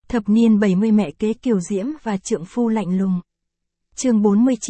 Thập niên 70 mẹ kế kiều diễm và trượng phu lạnh lùng. Chương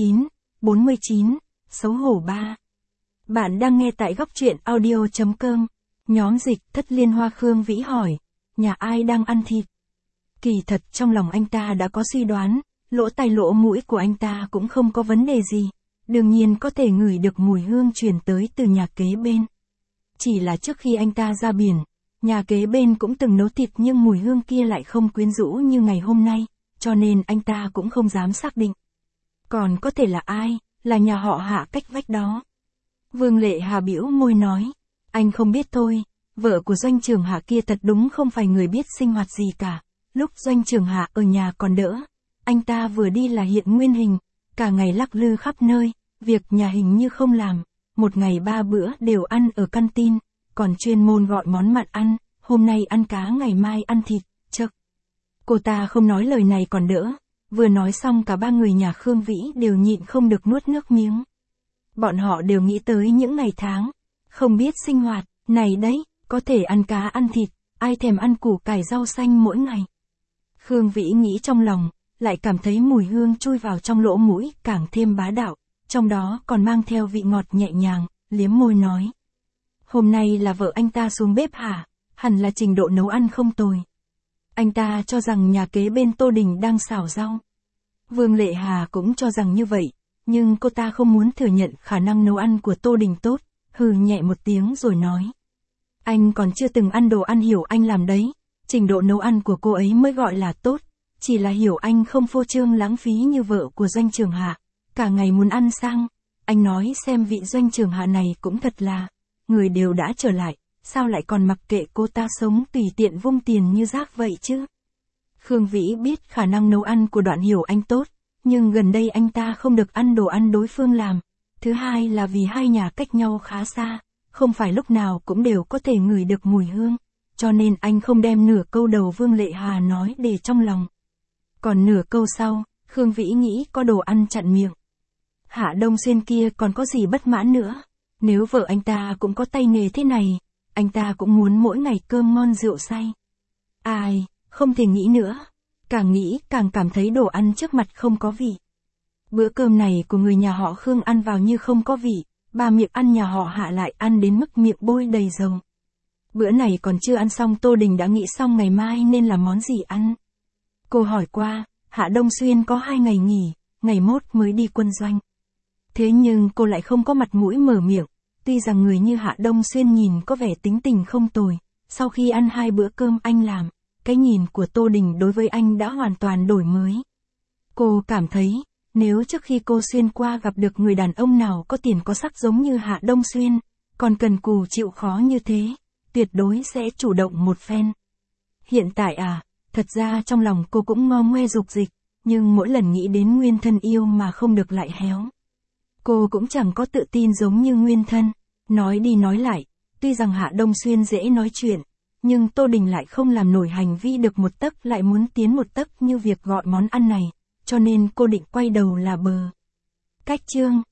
49, xấu hổ 3. Bạn đang nghe tại góc truyện audio.com. Nhóm dịch Thất Liên Hoa Khương Vĩ hỏi, nhà ai đang ăn thịt? Kỳ thật trong lòng anh ta đã có suy đoán, lỗ tai lỗ mũi của anh ta cũng không có vấn đề gì, đương nhiên có thể ngửi được mùi hương truyền tới từ nhà kế bên. Chỉ là trước khi anh ta ra biển, nhà kế bên cũng từng nấu thịt nhưng mùi hương kia lại không quyến rũ như ngày hôm nay, cho nên anh ta cũng không dám xác định. Còn có thể là ai, là nhà họ Hạ cách vách đó. Vương Lệ Hà bĩu môi nói, anh không biết thôi, vợ của Doanh Trường Hạ kia thật đúng không phải người biết sinh hoạt gì cả. Lúc Doanh Trường Hạ ở nhà còn đỡ, anh ta vừa đi là hiện nguyên hình, cả ngày lắc lư khắp nơi, việc nhà hình như không làm, một ngày 3 bữa đều ăn ở căn tin, còn chuyên môn gọi món mặn ăn, hôm nay ăn cá ngày mai ăn thịt, chậc. Cô ta không nói lời này còn đỡ, vừa nói xong cả ba người nhà Khương Vĩ đều nhịn không được nuốt nước miếng. Bọn họ đều nghĩ tới những ngày tháng, không biết sinh hoạt, này đấy, có thể ăn cá ăn thịt, ai thèm ăn củ cải rau xanh mỗi ngày. Khương Vĩ nghĩ trong lòng, lại cảm thấy mùi hương chui vào trong lỗ mũi càng thêm bá đạo, trong đó còn mang theo vị ngọt nhẹ nhàng, liếm môi nói. Hôm nay là vợ anh ta xuống bếp hả? Hẳn là trình độ nấu ăn không tồi. Anh ta cho rằng nhà kế bên Tô Đình đang xào rau. Vương Lệ Hà cũng cho rằng như vậy, nhưng cô ta không muốn thừa nhận khả năng nấu ăn của Tô Đình tốt, hừ nhẹ một tiếng rồi nói. Anh còn chưa từng ăn đồ ăn Hiểu Anh làm đấy, trình độ nấu ăn của cô ấy mới gọi là tốt, chỉ là Hiểu Anh không phô trương lãng phí như vợ của Doanh Trường Hạ, cả ngày muốn ăn sang. Anh nói xem vị Doanh Trường Hạ này cũng thật là, người đều đã trở lại, sao lại còn mặc kệ cô ta sống tùy tiện vung tiền như rác vậy chứ? Khương Vĩ biết khả năng nấu ăn của Đoạn Hiểu Anh tốt, nhưng gần đây anh ta không được ăn đồ ăn đối phương làm. Thứ hai là vì hai nhà cách nhau khá xa, không phải lúc nào cũng đều có thể ngửi được mùi hương, cho nên anh không đem nửa câu đầu Vương Lệ Hà nói để trong lòng. Còn nửa câu sau, Khương Vĩ nghĩ có đồ ăn chặn miệng. Hạ Đông Xuyên kia còn có gì bất mãn nữa? Nếu vợ anh ta cũng có tay nghề thế này, anh ta cũng muốn mỗi ngày cơm ngon rượu say. Ai, không thể nghĩ nữa. Càng nghĩ càng cảm thấy đồ ăn trước mặt không có vị. Bữa cơm này của người nhà họ Khương ăn vào như không có vị, ba miệng ăn nhà họ Hạ lại ăn đến mức miệng bôi đầy dầu. Bữa này còn chưa ăn xong Tô Đình đã nghĩ xong ngày mai nên làm món gì ăn. Cô hỏi qua, Hạ Đông Xuyên có 2 ngày nghỉ, ngày mốt mới đi quân doanh. Thế nhưng cô lại không có mặt mũi mở miệng, tuy rằng người như Hạ Đông Xuyên nhìn có vẻ tính tình không tồi, sau khi ăn 2 bữa cơm anh làm, cái nhìn của Tô Đình đối với anh đã hoàn toàn đổi mới. Cô cảm thấy, nếu trước khi cô xuyên qua gặp được người đàn ông nào có tiền có sắc giống như Hạ Đông Xuyên, còn cần cù chịu khó như thế, tuyệt đối sẽ chủ động một phen. Hiện tại thật ra trong lòng cô cũng ngo ngoe dục dịch, nhưng mỗi lần nghĩ đến Nguyên Thân yêu mà không được lại héo. Cô cũng chẳng có tự tin giống như Nguyên Thân, nói đi nói lại, tuy rằng Hạ Đông Xuyên dễ nói chuyện, nhưng Tô Đình lại không làm nổi hành vi được một tấc lại muốn tiến một tấc như việc gọi món ăn này, cho nên cô định quay đầu là bờ. Cách chương